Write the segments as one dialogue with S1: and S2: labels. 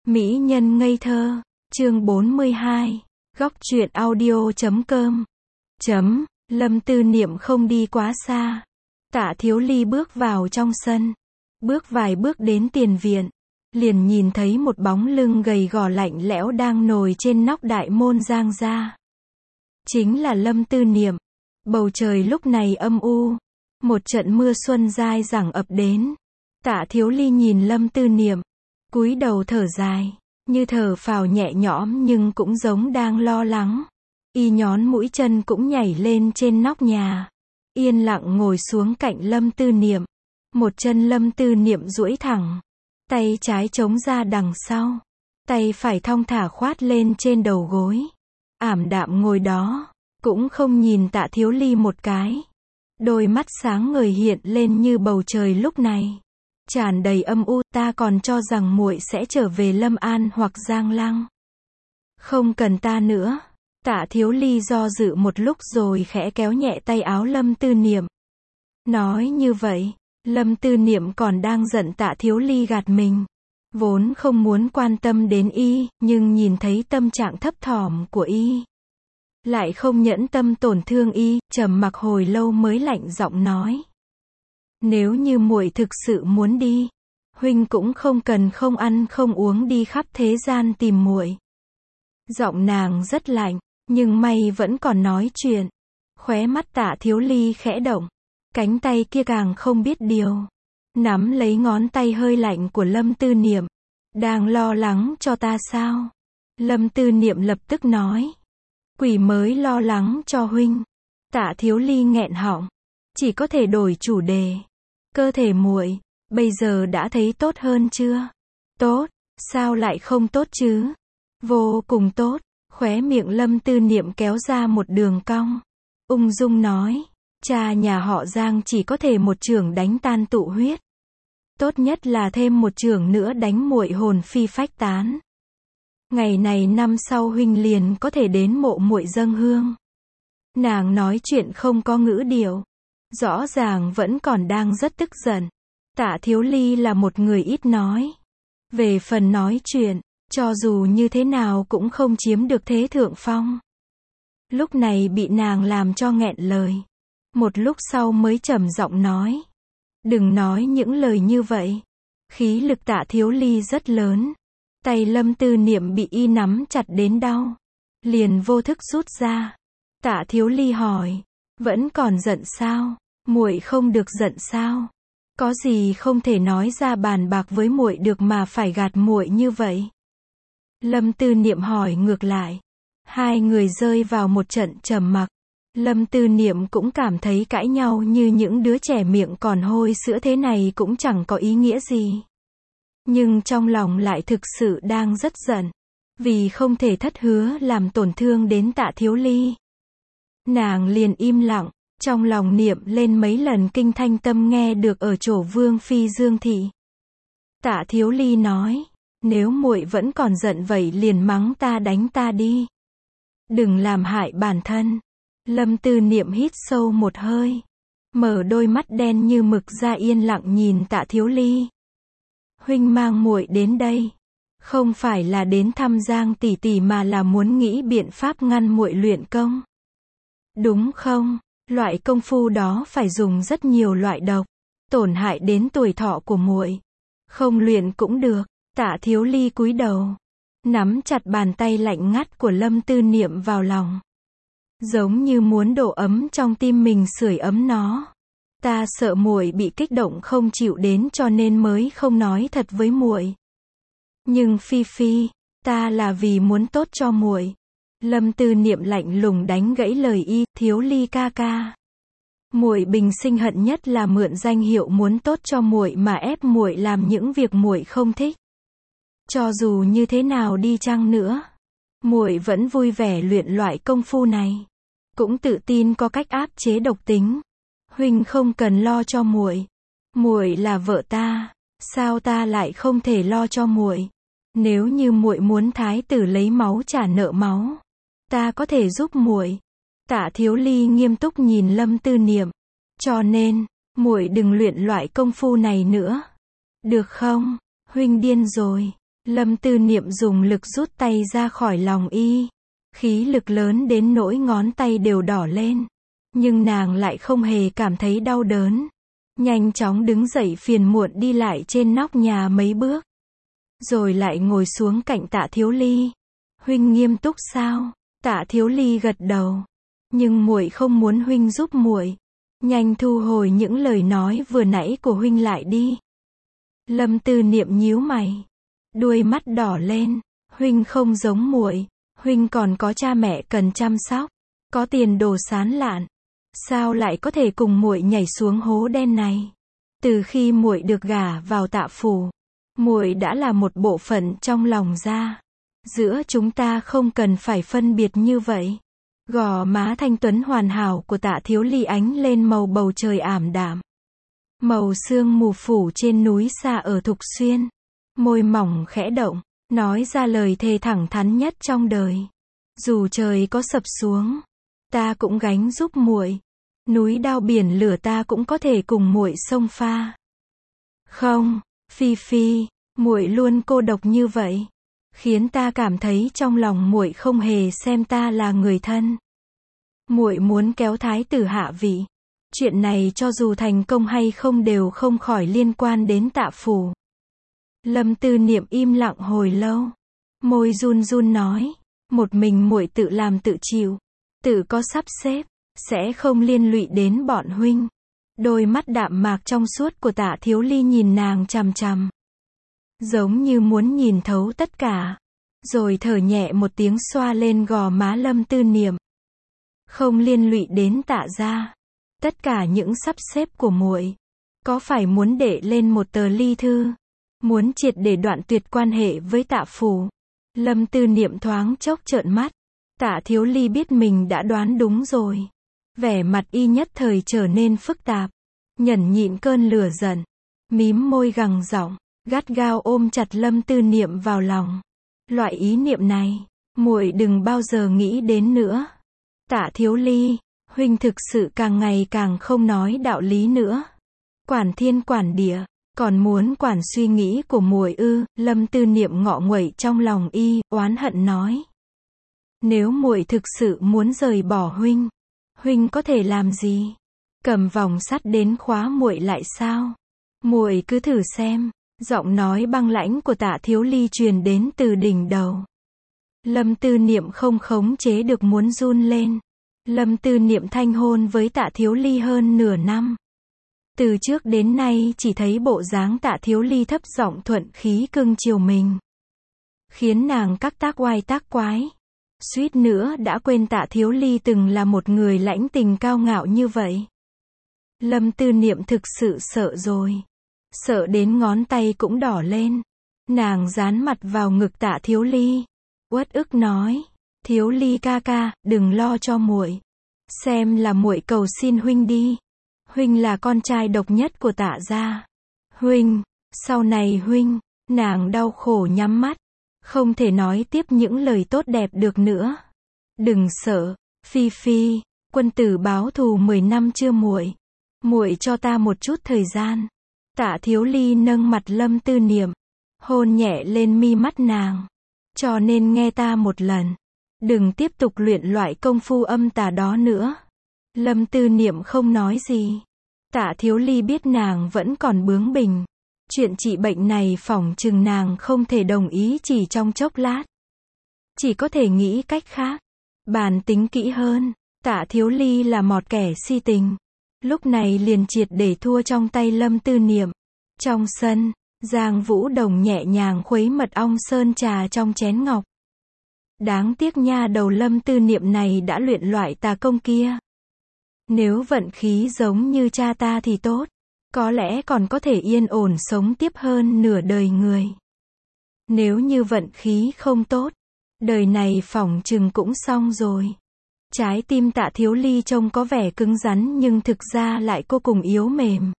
S1: Mỹ nhân ngây thơ, chương 42, góc truyện audio.com. Lâm Tư Niệm không đi quá xa. Tạ Thiếu Ly bước vào trong sân. Bước vài bước đến tiền viện. Liền nhìn thấy một bóng lưng gầy gò lạnh lẽo đang ngồi trên nóc đại môn giang ra. Chính là Lâm Tư Niệm. Bầu trời lúc này âm u. Một trận mưa xuân dai dẳng ập đến. Tạ Thiếu Ly nhìn Lâm Tư Niệm. Cúi đầu thở dài. Như thở phào nhẹ nhõm nhưng cũng giống đang lo lắng. Y nhón mũi chân cũng nhảy lên trên nóc nhà. Yên lặng ngồi xuống cạnh Lâm Tư Niệm. Một chân Lâm Tư Niệm duỗi thẳng. Tay trái chống ra đằng sau. Tay phải thong thả khoát lên trên đầu gối. Ảm đạm ngồi đó. Cũng không nhìn Tạ Thiếu Ly một cái. Đôi mắt sáng ngời hiện lên như bầu trời lúc này. Tràn đầy âm u, ta còn cho rằng muội sẽ trở về Lâm An hoặc Giang Lăng. Không cần ta nữa. Tạ Thiếu Ly do dự một lúc rồi khẽ kéo nhẹ tay áo Lâm Tư Niệm. Nói như vậy, Lâm Tư Niệm còn đang giận Tạ Thiếu Ly gạt mình. Vốn không muốn quan tâm đến y, nhưng nhìn thấy tâm trạng thấp thỏm của y. Lại không nhẫn tâm tổn thương y, trầm mặc hồi lâu mới lạnh giọng nói. Nếu như muội thực sự muốn đi, huynh cũng không cần không ăn không uống đi khắp thế gian tìm muội. Giọng nàng rất lạnh, nhưng may vẫn còn nói chuyện. Khóe mắt Tạ Thiếu Ly khẽ động, cánh tay kia càng không biết điều, nắm lấy ngón tay hơi lạnh của Lâm Tư Niệm. Đang lo lắng cho ta sao? Lâm Tư Niệm lập tức nói. Quỷ mới lo lắng cho huynh. Tạ Thiếu Ly nghẹn họng, chỉ có thể đổi chủ đề. Cơ thể muội bây giờ đã thấy tốt hơn chưa? Tốt, sao lại không tốt chứ? Vô cùng tốt. Khóe miệng Lâm Tư Niệm kéo ra một đường cong. Ung dung nói, cha nhà họ Giang chỉ có thể một chưởng đánh tan tụ huyết. Tốt nhất là thêm một chưởng nữa đánh muội hồn phi phách tán. Ngày này năm sau huynh liền có thể đến mộ muội dâng hương. Nàng nói chuyện không có ngữ điệu. Rõ ràng vẫn còn đang rất tức giận. Tạ Thiếu Ly là một người ít nói. Về phần nói chuyện, cho dù như thế nào cũng không chiếm được thế thượng phong. Lúc này bị nàng làm cho nghẹn lời. Một lúc sau mới trầm giọng nói. Đừng nói những lời như vậy. Khí lực Tạ Thiếu Ly rất lớn. Tay Lâm Tư Niệm bị y nắm chặt đến đau. Liền vô thức rút ra. Tạ Thiếu Ly hỏi. Vẫn còn giận sao? Muội không được giận sao? Có gì không thể nói ra bàn bạc với muội được mà phải gạt muội như vậy? Lâm Tư Niệm hỏi ngược lại. Hai người rơi vào một trận trầm mặc. Lâm Tư Niệm cũng cảm thấy cãi nhau như những đứa trẻ miệng còn hôi sữa thế này cũng chẳng có ý nghĩa gì. Nhưng trong lòng lại thực sự đang rất giận. Vì không thể thất hứa làm tổn thương đến Tạ Thiếu Ly. Nàng liền im lặng. Trong lòng niệm lên mấy lần kinh thanh tâm nghe được ở chỗ Vương Phi Dương Thị. Tạ Thiếu Ly nói. Nếu muội vẫn còn giận vậy liền mắng ta đánh ta đi. Đừng làm hại bản thân. Lâm Tư Niệm hít sâu một hơi. Mở đôi mắt đen như mực ra yên lặng nhìn Tạ Thiếu Ly. Huynh mang muội đến đây. Không phải là đến thăm Giang tỷ tỷ mà là muốn nghĩ biện pháp ngăn muội luyện công. Đúng không? Loại công phu đó phải dùng rất nhiều loại độc. Tổn hại đến tuổi thọ của muội. Không luyện cũng được. Tạ Thiếu Ly cúi đầu. Nắm chặt bàn tay lạnh ngắt của Lâm Tư Niệm vào lòng. Giống như muốn đổ ấm trong tim mình sưởi ấm nó. Ta sợ muội bị kích động không chịu đến cho nên mới không nói thật với muội. Nhưng Phi Phi, ta là vì muốn tốt cho muội. Lâm Tư Niệm lạnh lùng đánh gãy lời y. Thiếu Ly ca ca. Muội bình sinh hận nhất là mượn danh hiệu muốn tốt cho muội mà ép muội làm những việc muội không thích. Cho dù như thế nào đi chăng nữa, muội vẫn vui vẻ luyện loại công phu này. Cũng tự tin có cách áp chế độc tính. Huynh không cần lo cho muội. Muội là vợ ta, sao ta lại không thể lo cho muội? Nếu như muội muốn thái tử lấy máu trả nợ máu, ta có thể giúp muội. Tạ Thiếu Ly nghiêm túc nhìn Lâm Tư Niệm. Cho nên, muội đừng luyện loại công phu này nữa. Được không? Huynh điên rồi. Lâm Tư Niệm dùng lực rút tay ra khỏi lòng y. Khí lực lớn đến nỗi ngón tay đều đỏ lên. Nhưng nàng lại không hề cảm thấy đau đớn. Nhanh chóng đứng dậy phiền muộn đi lại trên nóc nhà mấy bước. Rồi lại ngồi xuống cạnh Tạ Thiếu Ly. Huynh nghiêm túc sao? Tạ Thiếu Ly gật đầu. Nhưng muội không muốn huynh giúp muội. Nhanh thu hồi những lời nói vừa nãy của huynh lại đi. Lâm Tư Niệm nhíu mày. Đuôi mắt đỏ lên. Huynh không giống muội. Huynh còn có cha mẹ cần chăm sóc. Có tiền đồ sán lạn. Sao lại có thể cùng muội nhảy xuống hố đen này? Từ khi muội được gả vào Tạ phủ, muội đã là một bộ phận trong lòng gia. Giữa chúng ta không cần phải phân biệt như vậy. Gò má thanh tuấn hoàn hảo của Tạ Thiếu Ly ánh lên màu bầu trời ảm đạm. Màu sương mù phủ trên núi xa ở Thục Xuyên. Môi mỏng khẽ động, nói ra lời thề thẳng thắn nhất trong đời. Dù trời có sập xuống, ta cũng gánh giúp muội. Núi đao biển lửa ta cũng có thể cùng muội xông pha. Không, Phi Phi, muội luôn cô độc như vậy, khiến ta cảm thấy trong lòng muội không hề xem ta là người thân. Muội muốn kéo thái tử hạ vị. Chuyện này cho dù thành công hay không đều không khỏi liên quan đến Tạ phủ. Lâm Tư Niệm im lặng hồi lâu, môi run run nói, một mình muội tự làm tự chịu, tự có sắp xếp, sẽ không liên lụy đến bọn huynh. Đôi mắt đạm mạc trong suốt của Tạ Thiếu Ly nhìn nàng chằm chằm, giống như muốn nhìn thấu tất cả. Rồi thở nhẹ một tiếng xoa lên gò má Lâm Tư Niệm. Không liên lụy đến Tạ gia. Tất cả những sắp xếp của muội, có phải muốn để lên một tờ ly thư, muốn triệt để đoạn tuyệt quan hệ với Tạ phủ? Lâm Tư Niệm thoáng chốc trợn mắt. Tạ Thiếu Ly biết mình đã đoán đúng rồi. Vẻ mặt y nhất thời trở nên phức tạp, nhẫn nhịn cơn lửa giận, mím môi gằn giọng, gắt gao ôm chặt Lâm Tư Niệm vào lòng. Loại ý niệm này, muội đừng bao giờ nghĩ đến nữa. Tạ Thiếu Ly, huynh thực sự càng ngày càng không nói đạo lý nữa. Quản thiên quản địa, còn muốn quản suy nghĩ của muội ư? Lâm Tư Niệm ngọ nguậy trong lòng y, oán hận nói. Nếu muội thực sự muốn rời bỏ huynh, huynh có thể làm gì? Cầm vòng sắt đến khóa muội lại sao? Muội cứ thử xem. Giọng nói băng lãnh của Tạ Thiếu Ly truyền đến từ đỉnh đầu. Lâm Tư Niệm không khống chế được muốn run lên. Lâm Tư Niệm thanh hôn với Tạ Thiếu Ly hơn nửa năm. Từ trước đến nay chỉ thấy bộ dáng Tạ Thiếu Ly thấp giọng thuận khí cưng chiều mình, khiến nàng các tác oai tác quái. Suýt nữa đã quên Tạ Thiếu Ly từng là một người lãnh tình cao ngạo như vậy. Lâm Tư Niệm thực sự sợ rồi. Sợ đến ngón tay cũng đỏ lên. Nàng dán mặt vào ngực Tạ Thiếu Ly, uất ức nói, Thiếu Ly ca ca, đừng lo cho muội. Xem là muội cầu xin huynh đi. Huynh là con trai độc nhất của Tạ gia. Huynh, sau này huynh, nàng đau khổ nhắm mắt, không thể nói tiếp những lời tốt đẹp được nữa. Đừng sợ, Phi Phi, quân tử báo thù 10 năm chưa muội. Muội cho ta một chút thời gian. Tạ Thiếu Ly nâng mặt Lâm Tư Niệm, hôn nhẹ lên mi mắt nàng. Cho nên nghe ta một lần. Đừng tiếp tục luyện loại công phu âm tà đó nữa. Lâm Tư Niệm không nói gì. Tạ Thiếu Ly biết nàng vẫn còn bướng bỉnh. Chuyện trị bệnh này phỏng chừng nàng không thể đồng ý chỉ trong chốc lát. Chỉ có thể nghĩ cách khác. Bàn tính kỹ hơn. Tạ Thiếu Ly là một kẻ si tình. Lúc này liền triệt để thua trong tay Lâm Tư Niệm. Trong sân, Giang Vũ Đồng nhẹ nhàng khuấy mật ong sơn trà trong chén ngọc. Đáng tiếc nha đầu Lâm Tư Niệm này đã luyện loại tà công kia. Nếu vận khí giống như cha ta thì tốt. Có lẽ còn có thể yên ổn sống tiếp hơn nửa đời người. Nếu như vận khí không tốt, đời này phỏng chừng cũng xong rồi. Trái tim Tạ Thiếu Ly trông có vẻ cứng rắn nhưng thực ra lại vô cùng yếu mềm.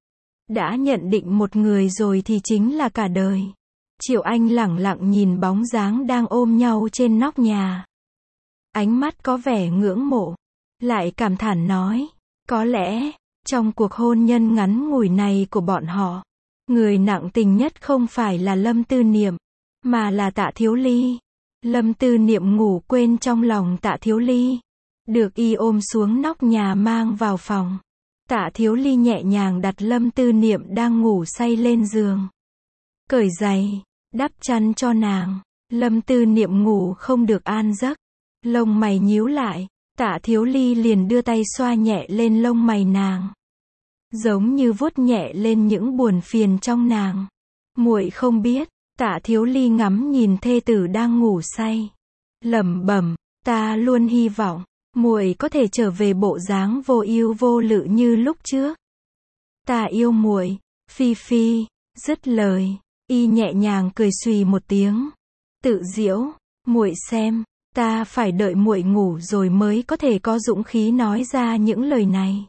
S1: Đã nhận định một người rồi thì chính là cả đời. Triệu Anh lẳng lặng nhìn bóng dáng đang ôm nhau trên nóc nhà. Ánh mắt có vẻ ngưỡng mộ. Lại cảm thán nói, có lẽ, trong cuộc hôn nhân ngắn ngủi này của bọn họ, người nặng tình nhất không phải là Lâm Tư Niệm, mà là Tạ Thiếu Ly. Lâm Tư Niệm ngủ quên trong lòng Tạ Thiếu Ly, được y ôm xuống nóc nhà mang vào phòng. Tạ Thiếu Ly nhẹ nhàng đặt Lâm Tư Niệm đang ngủ say lên giường, cởi giày, đắp chăn cho nàng. Lâm Tư Niệm ngủ không được an giấc, lông mày nhíu lại, Tạ Thiếu Ly liền đưa tay xoa nhẹ lên lông mày nàng, giống như vuốt nhẹ lên những buồn phiền trong nàng. Muội không biết. Tạ Thiếu Ly ngắm nhìn thê tử đang ngủ say, lẩm bẩm, ta luôn hy vọng muội có thể trở về bộ dáng vô ưu vô lự như lúc trước. Ta yêu muội, Phi Phi. Dứt lời, y nhẹ nhàng cười xùy một tiếng, tự giễu, muội xem, ta phải đợi muội ngủ rồi mới có thể có dũng khí nói ra những lời này.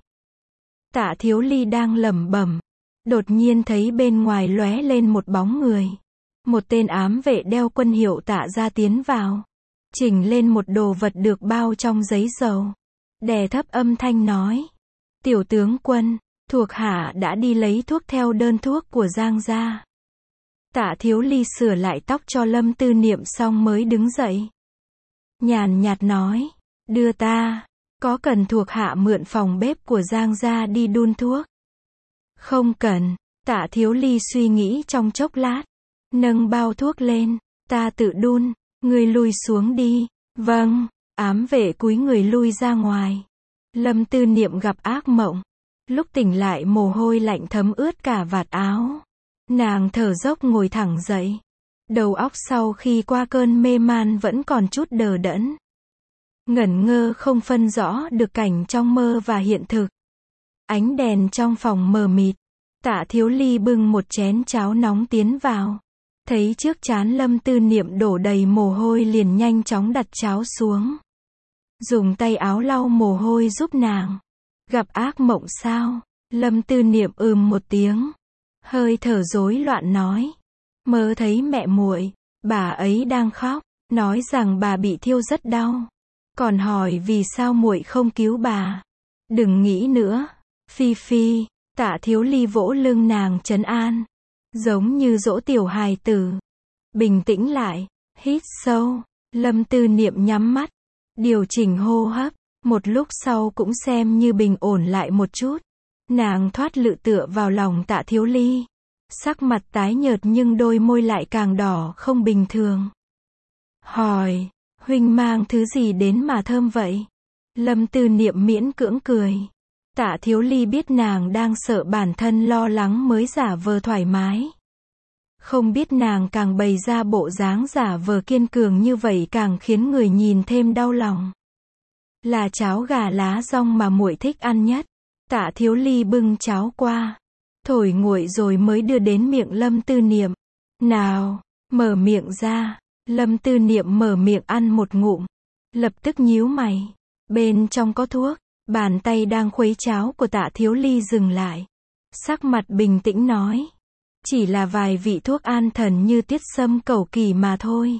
S1: Tạ Thiếu Ly đang lẩm bẩm, đột nhiên thấy bên ngoài lóe lên một bóng người. Một tên ám vệ đeo quân hiệu Tạ gia tiến vào, chỉnh lên một đồ vật được bao trong giấy dầu, đè thấp âm thanh nói: Tiểu tướng quân, thuộc hạ đã đi lấy thuốc theo đơn thuốc của Giang gia. Tạ Thiếu Ly sửa lại tóc cho Lâm Tư Niệm xong mới đứng dậy, nhàn nhạt nói: đưa ta, có cần thuộc hạ mượn phòng bếp của Giang gia đi đun thuốc? Không cần. Tạ Thiếu Ly suy nghĩ trong chốc lát, nâng bao thuốc lên, ta tự đun, ngươi lui xuống đi. Vâng. Ám vệ cúi người lui ra ngoài. Lâm Tư Niệm gặp ác mộng, lúc tỉnh lại mồ hôi lạnh thấm ướt cả vạt áo. Nàng thở dốc ngồi thẳng dậy, đầu óc sau khi qua cơn mê man vẫn còn chút đờ đẫn, ngẩn ngơ không phân rõ được cảnh trong mơ và hiện thực. Ánh đèn trong phòng mờ mịt. Tạ Thiếu Ly bưng một chén cháo nóng tiến vào, thấy trước trán Lâm Tư Niệm đổ đầy mồ hôi liền nhanh chóng đặt cháo xuống, dùng tay áo lau mồ hôi giúp nàng. Gặp ác mộng sao? Lâm Tư Niệm một tiếng, hơi thở rối loạn nói: mơ thấy mẹ muội, bà ấy đang khóc, nói rằng bà bị thiêu rất đau, còn hỏi vì sao muội không cứu bà. Đừng nghĩ nữa, Phi Phi. Tạ Thiếu Ly vỗ lưng nàng trấn an, giống như dỗ tiểu hài tử. Bình tĩnh lại, hít sâu. Lâm Tư Niệm nhắm mắt, điều chỉnh hô hấp, một lúc sau cũng xem như bình ổn lại một chút. Nàng thoát lự tựa vào lòng Tạ Thiếu Ly, sắc mặt tái nhợt nhưng đôi môi lại càng đỏ không bình thường. Hỏi, huynh mang thứ gì đến mà thơm vậy? Lâm Tư Niệm miễn cưỡng cười. Tạ Thiếu Ly biết nàng đang sợ bản thân lo lắng mới giả vờ thoải mái. Không biết nàng càng bày ra bộ dáng giả vờ kiên cường như vậy càng khiến người nhìn thêm đau lòng. Là cháo gà lá dong mà muội thích ăn nhất. Tạ Thiếu Ly bưng cháo qua, thổi nguội rồi mới đưa đến miệng Lâm Tư Niệm. Nào, mở miệng ra. Lâm Tư Niệm mở miệng ăn một ngụm, lập tức nhíu mày. Bên trong có thuốc. Bàn tay đang khuấy cháo của Tạ Thiếu Ly dừng lại, sắc mặt bình tĩnh nói: chỉ là vài vị thuốc an thần như tiết sâm cẩu kỳ mà thôi.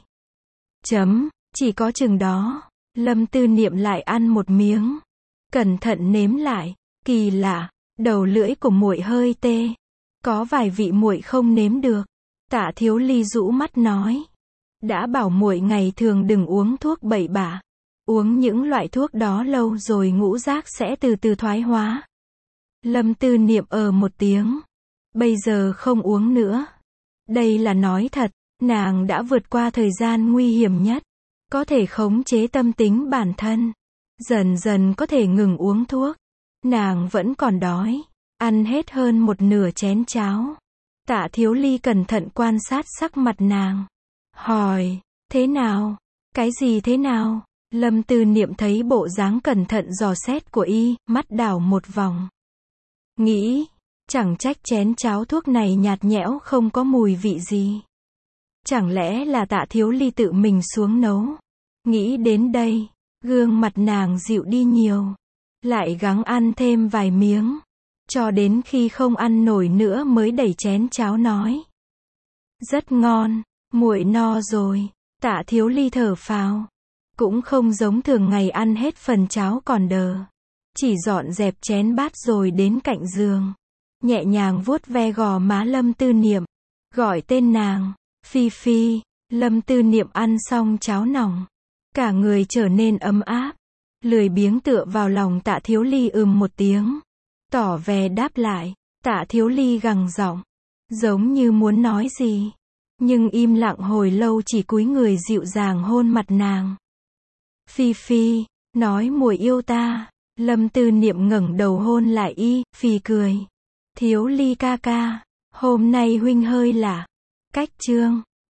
S1: Chỉ có chừng đó. Lâm Tư Niệm lại ăn một miếng, cẩn thận nếm lại, kỳ lạ, đầu lưỡi của muội hơi tê, có vài vị muội không nếm được. Tạ Thiếu Ly rũ mắt nói: đã bảo muội ngày thường đừng uống thuốc bậy bạ. Uống những loại thuốc đó lâu rồi ngũ giác sẽ từ từ thoái hóa. Lâm Tư Niệm một tiếng. Bây giờ không uống nữa. Đây là nói thật, nàng đã vượt qua thời gian nguy hiểm nhất, có thể khống chế tâm tính bản thân, dần dần có thể ngừng uống thuốc. Nàng vẫn còn đói, ăn hết hơn một nửa chén cháo. Tạ Thiếu Ly cẩn thận quan sát sắc mặt nàng, hỏi: thế nào? Cái gì thế nào? Lâm Tư Niệm thấy bộ dáng cẩn thận dò xét của y, mắt đảo một vòng. Nghĩ, chẳng trách chén cháo thuốc này nhạt nhẽo không có mùi vị gì. Chẳng lẽ là Tạ Thiếu Ly tự mình xuống nấu? Nghĩ đến đây, gương mặt nàng dịu đi nhiều. Lại gắng ăn thêm vài miếng, cho đến khi không ăn nổi nữa mới đẩy chén cháo nói: rất ngon, muội no rồi. Tạ Thiếu Ly thở phào. Cũng không giống thường ngày ăn hết phần cháo còn đờ. Chỉ dọn dẹp chén bát rồi đến cạnh giường, nhẹ nhàng vuốt ve gò má Lâm Tư Niệm, gọi tên nàng: Phi Phi. Lâm Tư Niệm ăn xong cháo nòng, cả người trở nên ấm áp, lười biếng tựa vào lòng Tạ Thiếu Ly một tiếng, tỏ vẻ đáp lại. Tạ Thiếu Ly gằn giọng, giống như muốn nói gì, nhưng im lặng hồi lâu, chỉ cúi người dịu dàng hôn mặt nàng. Phi Phi, nói muội yêu ta. Lâm Tư Niệm ngẩng đầu hôn lại y, phì cười. Thiếu Ly ca ca, hôm nay huynh hơi lạ. Cách chương